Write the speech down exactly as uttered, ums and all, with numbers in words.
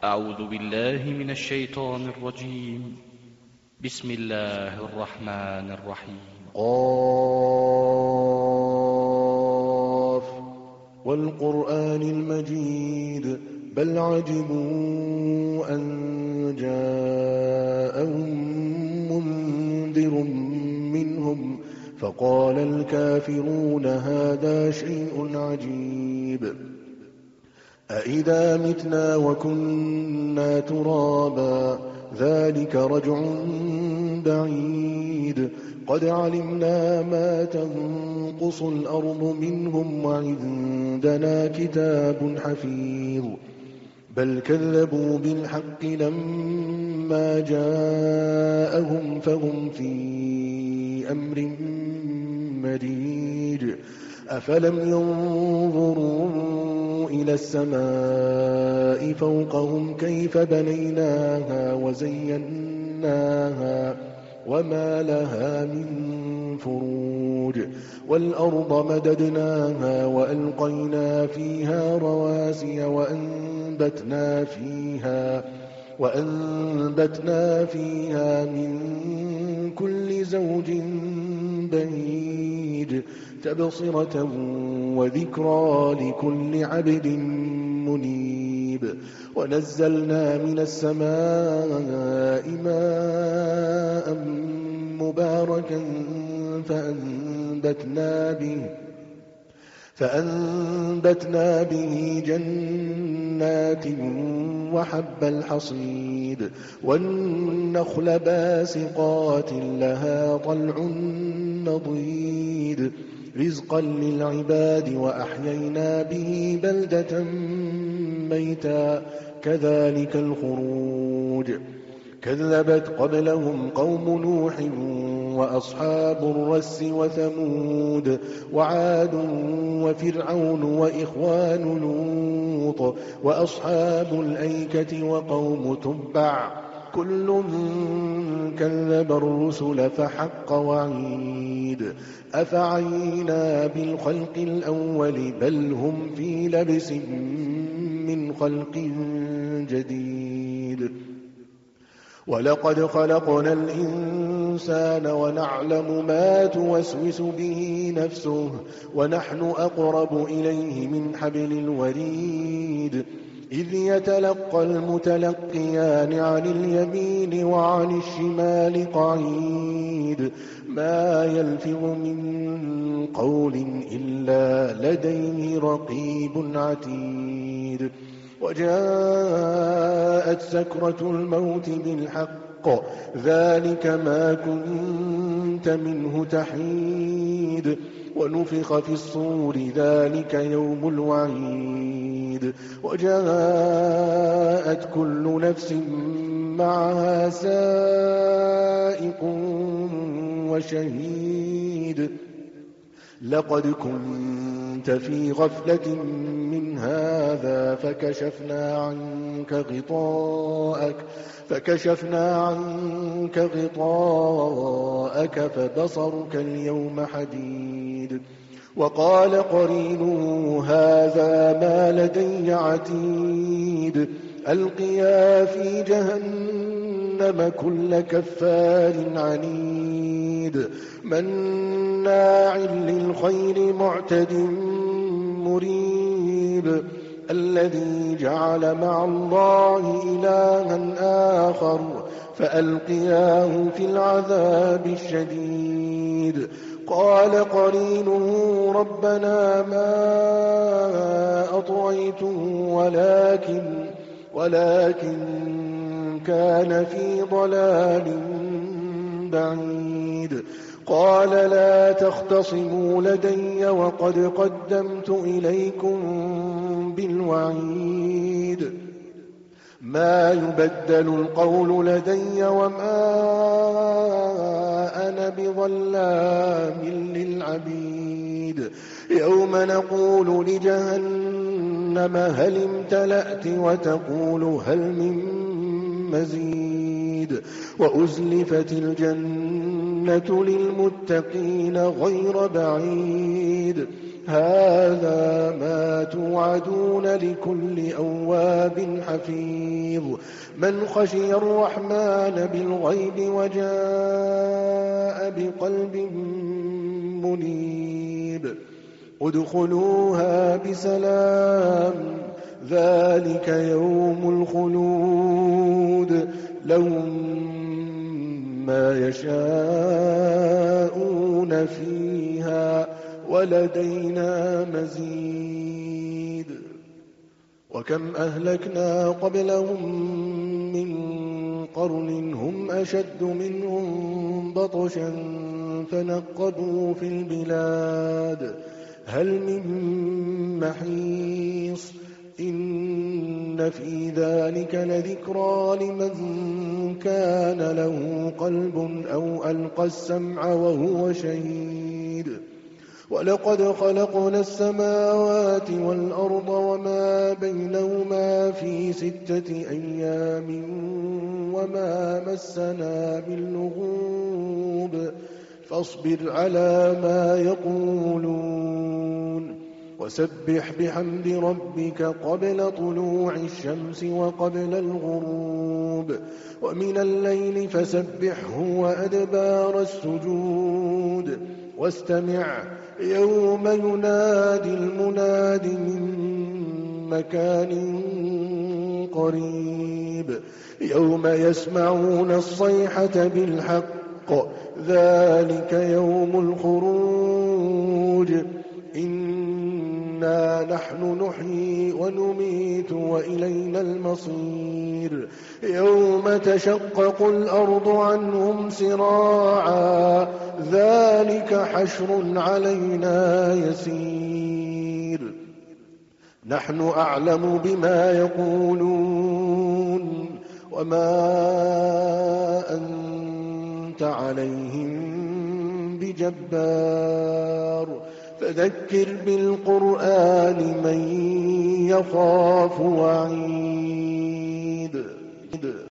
أعوذ بالله من الشيطان الرجيم. بسم الله الرحمن الرحيم. قاف والقرآن المجيد بل عجبوا أن جاءهم منذر منهم فقال الكافرون هذا شيء عجيب أإذا متنا وكنا ترابا ذلك رجع بعيد قد علمنا ما تنقص الأرض منهم وعندنا كتاب حفيظ بل كذبوا بالحق لما جاءهم فهم في أمر مريج أفلم ينظروا إلى السماء فوقهم كيف بنيناها وزيناها وما لها من فروج والأرض مددناها وألقينا فيها رواسي وأنبتنا فيها وأنبتنا فيها من كل زوج بهيج تبصرة وذكرى لكل عبد منيب ونزلنا من السماء ماء مباركا فأنبتنا به فأنبتنا به جنات وحب الحصيد والنخل باسقات لها طلع نضيد رزقا للعباد وأحيينا به بلدة ميتا كذلك الخروج كذبت قبلهم قوم نوح وأصحاب الرس وثمود وعاد وفرعون وإخوان لوط وأصحاب الأيكة وقوم تبع كل كذب الرسل فحق وعيد أفعينا بالخلق الأول بل هم في لبس من خلق جديد ولقد خلقنا الإنسان ونعلم ما توسوس به نفسه ونحن أقرب إليه من حبل الوريد إذ يتلقى المتلقيان عن اليمين وعن الشمال قعيد ما يلفظ من قول إلا لديه رقيب عتيد وجاءت سكرة الموت بالحق ذلك ما كنت منه تحيد ونفخ في الصور ذلك يوم الوعيد وجاءت كل نفس معها سائق وشهيد لقد كنت في غفلة من هذا فكشفنا عنك غطاءك فكشفنا عنك غطاءك فبصرك اليوم حديد وقال قرينه هذا ما لدي عتيد ألقيا في جهنم كل كفار عنيد مناع للخير معتد مريب الذي جعل مع الله إلها آخر فألقياه في العذاب الشديد قال قرينه ربنا ما أطغيته ولكن ولكن كان في ضلال بعيد قال لا تختصموا لدي وقد قدمت إليكم بالوعيد ما يبدل القول لدي وما أنا بظلام للعبيد يوم نقول لجهنم هل امتلأت وتقول هل من مزيد وأزلفت الجنة للمتقين غير بعيد هذا ما توعدون لكل أواب حفيظ من خشي الرحمن بالغيب وجاء بقلب منيب ادخلوها بسلام ذلك يوم الخلود لهم ما يشاءون فيها ولدينا مزيد وكم أهلكنا قبلهم من قرن هم أشد منهم بطشا فنقبوا في البلاد هل من محيص إن في ذلك لذكرى لمن كان له قلب أو ألقى السمع وهو شهيد ولقد خلقنا السماوات والأرض وما بينهما في ستة أيام وما مسنا باللغوب فاصبر على ما يقولون وسبح بحمد ربك قبل طلوع الشمس وقبل الغروب ومن الليل فسبحه وأدبار السجود واستمع يوم ينادي المناد من مكان قريب يوم يسمعون الصيحة بالحق ذلك يوم الخروج إنا نحن نحيي ونميت وإلينا المصير يوم تشقق الأرض عنهم سراعا ذلك حشر علينا يسير نحن أعلم بما يقولون وما أنت عليهم بجبار فذكر بالقرآن من يخاف وعيد